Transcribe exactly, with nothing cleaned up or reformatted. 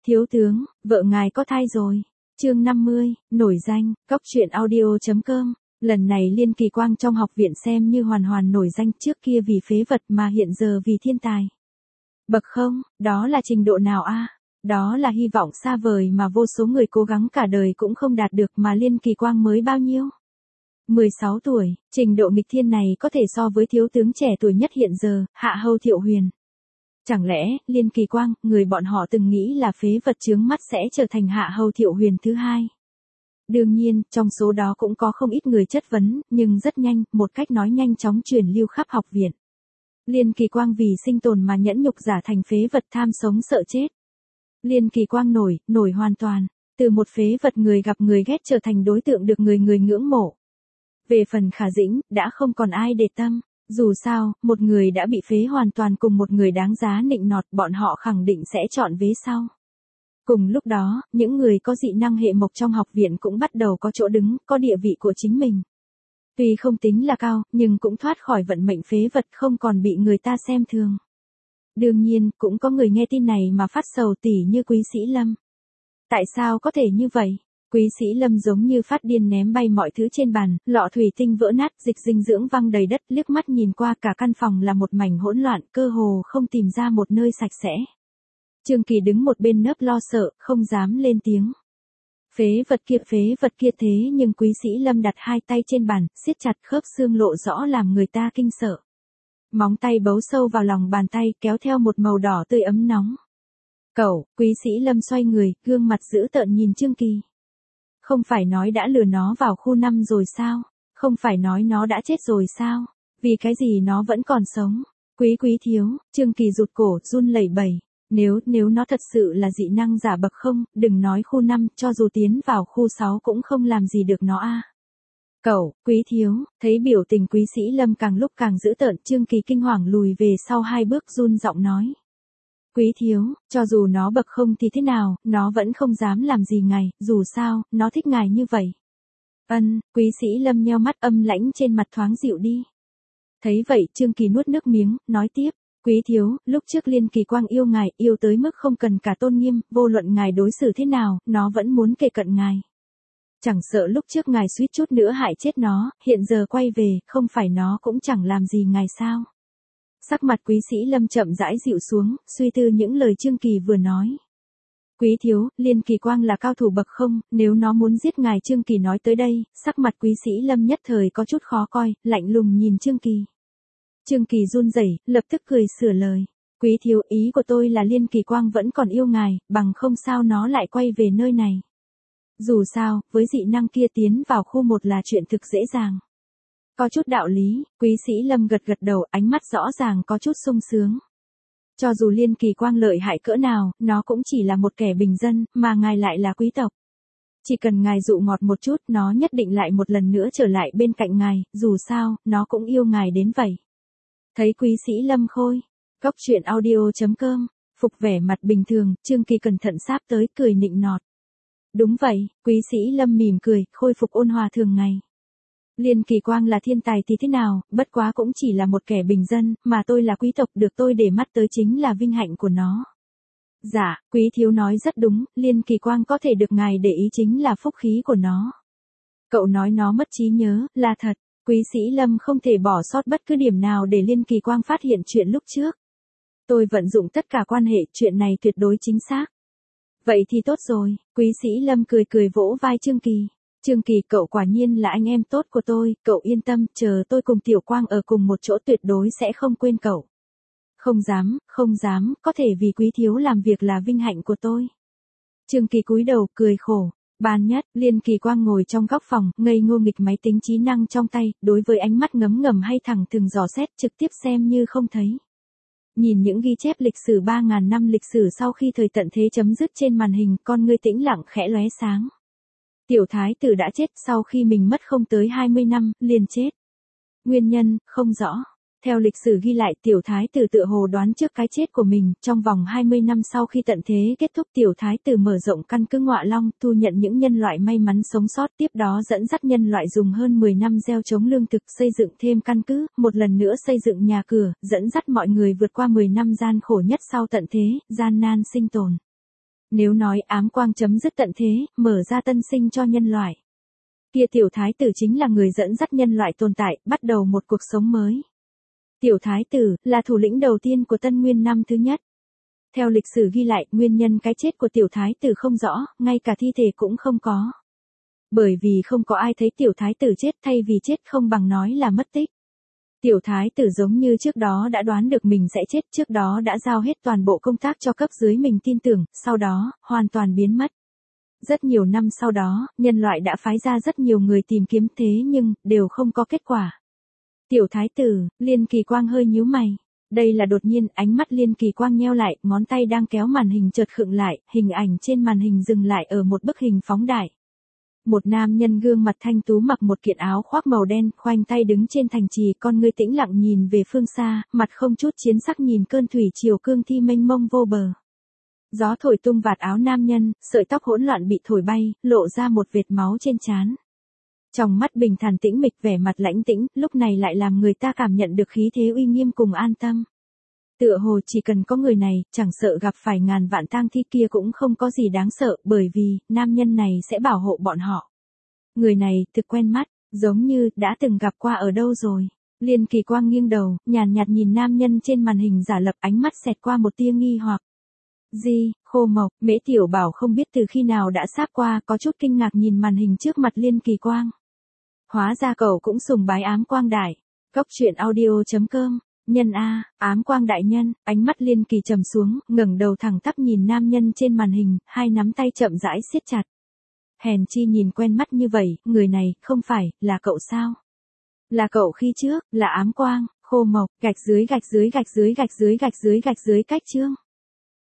Thiếu tướng, vợ ngài có thai rồi. Chương năm mươi, nổi danh, cóc truyện audio chấm com. Lần này Liên Kỳ Quang trong học viện xem như hoàn hoàn nổi danh, trước kia vì phế vật mà hiện giờ vì thiên tài. Bậc không, đó là trình độ nào a? Đó là hy vọng xa vời mà vô số người cố gắng cả đời cũng không đạt được, mà Liên Kỳ Quang mới bao nhiêu? mười sáu tuổi, trình độ nghịch thiên này có thể so với thiếu tướng trẻ tuổi nhất hiện giờ, Hạ Hầu Thiệu Huyền. Chẳng lẽ, Liên Kỳ Quang, người bọn họ từng nghĩ là phế vật chướng mắt sẽ trở thành Hạ Hầu Thiệu Huyền thứ hai? Đương nhiên, trong số đó cũng có không ít người chất vấn, nhưng rất nhanh, một cách nói nhanh chóng truyền lưu khắp học viện. Liên Kỳ Quang vì sinh tồn mà nhẫn nhục giả thành phế vật tham sống sợ chết. Liên Kỳ Quang nổi, nổi hoàn toàn, từ một phế vật người gặp người ghét trở thành đối tượng được người người ngưỡng mộ. Về phần Khả Dĩnh, đã không còn ai để tâm. Dù sao, một người đã bị phế hoàn toàn cùng một người đáng giá nịnh nọt, bọn họ khẳng định sẽ chọn vế sau. Cùng lúc đó, những người có dị năng hệ mộc trong học viện cũng bắt đầu có chỗ đứng, có địa vị của chính mình. Tuy không tính là cao, nhưng cũng thoát khỏi vận mệnh phế vật, không còn bị người ta xem thường. Đương nhiên, cũng có người nghe tin này mà phát sầu tỉ như Quý Sĩ Lâm. Tại sao có thể như vậy? Quý Sĩ Lâm giống như phát điên ném bay mọi thứ trên bàn, lọ thủy tinh vỡ nát, dịch dinh dưỡng văng đầy đất, liếc mắt nhìn qua cả căn phòng là một mảnh hỗn loạn, cơ hồ không tìm ra một nơi sạch sẽ. Trương Kỳ đứng một bên nấp lo sợ, không dám lên tiếng. Phế vật kia, phế vật kia thế nhưng Quý Sĩ Lâm đặt hai tay trên bàn, siết chặt khớp xương lộ rõ làm người ta kinh sợ. Móng tay bấu sâu vào lòng bàn tay, kéo theo một màu đỏ tươi ấm nóng. Cậu, Quý Sĩ Lâm xoay người, gương mặt dữ tợn nhìn Trương Kỳ. Không phải nói đã lừa nó vào khu năm rồi sao? Không phải nói nó đã chết rồi sao? Vì cái gì nó vẫn còn sống? Quý quý thiếu, Trương Kỳ rụt cổ, run lẩy bẩy. Nếu, nếu nó thật sự là dị năng giả bậc không, đừng nói khu năm, cho dù tiến vào khu sáu cũng không làm gì được nó a. Cậu, Quý thiếu, thấy biểu tình Quý Sĩ Lâm càng lúc càng dữ tợn, Trương Kỳ kinh hoàng lùi về sau hai bước run giọng nói. Quý thiếu, cho dù nó bậc không thì thế nào, nó vẫn không dám làm gì ngài, dù sao, nó thích ngài như vậy. Ân, Quý Sĩ Lâm nheo mắt, âm lãnh trên mặt thoáng dịu đi. Thấy vậy, Trương Kỳ nuốt nước miếng, nói tiếp, Quý thiếu, lúc trước Liên Kỳ Quang yêu ngài, yêu tới mức không cần cả tôn nghiêm, vô luận ngài đối xử thế nào, nó vẫn muốn kề cận ngài. Chẳng sợ lúc trước ngài suýt chút nữa hại chết nó, hiện giờ quay về, không phải nó cũng chẳng làm gì ngài sao? Sắc mặt Quý Sĩ Lâm chậm rãi dịu xuống, suy tư những lời Trương Kỳ vừa nói. Quý thiếu, Liên Kỳ Quang là cao thủ bậc không, nếu nó muốn giết ngài. Trương Kỳ nói tới đây, sắc mặt Quý Sĩ Lâm nhất thời có chút khó coi, lạnh lùng nhìn Trương Kỳ. Trương Kỳ run rẩy, lập tức cười sửa lời. Quý thiếu, ý của tôi là Liên Kỳ Quang vẫn còn yêu ngài, bằng không sao nó lại quay về nơi này. Dù sao, với dị năng kia tiến vào khu một là chuyện thực dễ dàng. Có chút đạo lý, Quý Sĩ Lâm gật gật đầu, ánh mắt rõ ràng có chút sung sướng. Cho dù Liên Kỳ Quang lợi hại cỡ nào, nó cũng chỉ là một kẻ bình dân, mà ngài lại là quý tộc. Chỉ cần ngài dụ ngọt một chút, nó nhất định lại một lần nữa trở lại bên cạnh ngài, dù sao, nó cũng yêu ngài đến vậy. Thấy Quý Sĩ Lâm khôi, cóc truyện audio chấm com, phục vẻ mặt bình thường, Trương Kỳ cẩn thận sáp tới, cười nịnh nọt. Đúng vậy, Quý Sĩ Lâm mỉm cười, khôi phục ôn hòa thường ngày. Liên Kỳ Quang là thiên tài thì thế nào, bất quá cũng chỉ là một kẻ bình dân, mà tôi là quý tộc, được tôi để mắt tới chính là vinh hạnh của nó. Dạ, Quý thiếu nói rất đúng, Liên Kỳ Quang có thể được ngài để ý chính là phúc khí của nó. Cậu nói nó mất trí nhớ, là thật. Quý Sĩ Lâm không thể bỏ sót bất cứ điểm nào để Liên Kỳ Quang phát hiện chuyện lúc trước. Tôi vận dụng tất cả quan hệ, chuyện này tuyệt đối chính xác. Vậy thì tốt rồi, Quý Sĩ Lâm cười cười vỗ vai Trương Kỳ. Trương Kỳ, cậu quả nhiên là anh em tốt của tôi, cậu yên tâm, chờ tôi cùng Tiểu Quang ở cùng một chỗ tuyệt đối sẽ không quên cậu. Không dám, không dám, có thể vì Quý thiếu làm việc là vinh hạnh của tôi. Trương Kỳ cúi đầu, cười khổ. Ban nhất, Liên Kỳ Quang ngồi trong góc phòng, ngây ngô nghịch máy tính trí năng trong tay, đối với ánh mắt ngấm ngầm hay thẳng thừng dò xét, trực tiếp xem như không thấy. Nhìn những ghi chép lịch sử ba ngàn năm lịch sử sau khi thời tận thế chấm dứt trên màn hình, con ngươi tĩnh lặng khẽ lóe sáng. Tiểu thái tử đã chết sau khi mình mất không tới hai mươi năm, liền chết. Nguyên nhân, không rõ. Theo lịch sử ghi lại, tiểu thái tử tựa hồ đoán trước cái chết của mình, trong vòng hai mươi năm sau khi tận thế kết thúc, tiểu thái tử mở rộng căn cứ Ngọa Long, thu nhận những nhân loại may mắn sống sót, tiếp đó dẫn dắt nhân loại dùng hơn mười năm gieo trống lương thực, xây dựng thêm căn cứ, một lần nữa xây dựng nhà cửa, dẫn dắt mọi người vượt qua mười năm gian khổ nhất sau tận thế, gian nan sinh tồn. Nếu nói ám quang chấm dứt tận thế, mở ra tân sinh cho nhân loại, kia tiểu thái tử chính là người dẫn dắt nhân loại tồn tại, bắt đầu một cuộc sống mới. Tiểu thái tử là thủ lĩnh đầu tiên của Tân Nguyên năm thứ nhất. Theo lịch sử ghi lại, nguyên nhân cái chết của tiểu thái tử không rõ, ngay cả thi thể cũng không có. Bởi vì không có ai thấy tiểu thái tử chết, thay vì chết không bằng nói là mất tích. Tiểu thái tử giống như trước đó đã đoán được mình sẽ chết, trước đó đã giao hết toàn bộ công tác cho cấp dưới mình tin tưởng, sau đó, hoàn toàn biến mất. Rất nhiều năm sau đó, nhân loại đã phái ra rất nhiều người tìm kiếm thế nhưng, đều không có kết quả. Tiểu thái tử, Liên Kỳ Quang hơi nhíu mày. Đây là đột nhiên, ánh mắt Liên Kỳ Quang nheo lại, ngón tay đang kéo màn hình chợt khựng lại, hình ảnh trên màn hình dừng lại ở một bức hình phóng đại. Một nam nhân gương mặt thanh tú mặc một kiện áo khoác màu đen, khoanh tay đứng trên thành trì, con ngươi tĩnh lặng nhìn về phương xa, mặt không chút chiến sắc nhìn cơn thủy triều cương thi mênh mông vô bờ. Gió thổi tung vạt áo nam nhân, sợi tóc hỗn loạn bị thổi bay, lộ ra một vệt máu trên trán. Trong mắt bình thản tĩnh mịch, vẻ mặt lãnh tĩnh, lúc này lại làm người ta cảm nhận được khí thế uy nghiêm cùng an tâm. Tựa hồ chỉ cần có người này, chẳng sợ gặp phải ngàn vạn tang thi kia cũng không có gì đáng sợ, bởi vì, nam nhân này sẽ bảo hộ bọn họ. Người này, thực quen mắt, giống như, đã từng gặp qua ở đâu rồi. Liên Kỳ Quang nghiêng đầu, nhàn nhạt nhìn nam nhân trên màn hình giả lập, ánh mắt xẹt qua một tia nghi hoặc. Gì, Khô Mộc, Mễ Tiểu Bảo không biết từ khi nào đã sáp qua, có chút kinh ngạc nhìn màn hình trước mặt Liên Kỳ Quang. Hóa ra cậu cũng sùng bái ám quang đại. Cốc truyện audio chấm com. Nhân A, ám quang đại nhân, ánh mắt Liên Kỳ trầm xuống, ngẩng đầu thẳng tắp nhìn nam nhân trên màn hình, hai nắm tay chậm rãi siết chặt. Hèn chi nhìn quen mắt như vậy, người này, không phải, là cậu sao? Là cậu khi trước, là ám quang, Khô Mộc, gạch dưới gạch dưới gạch dưới gạch dưới gạch dưới gạch dưới cách chương.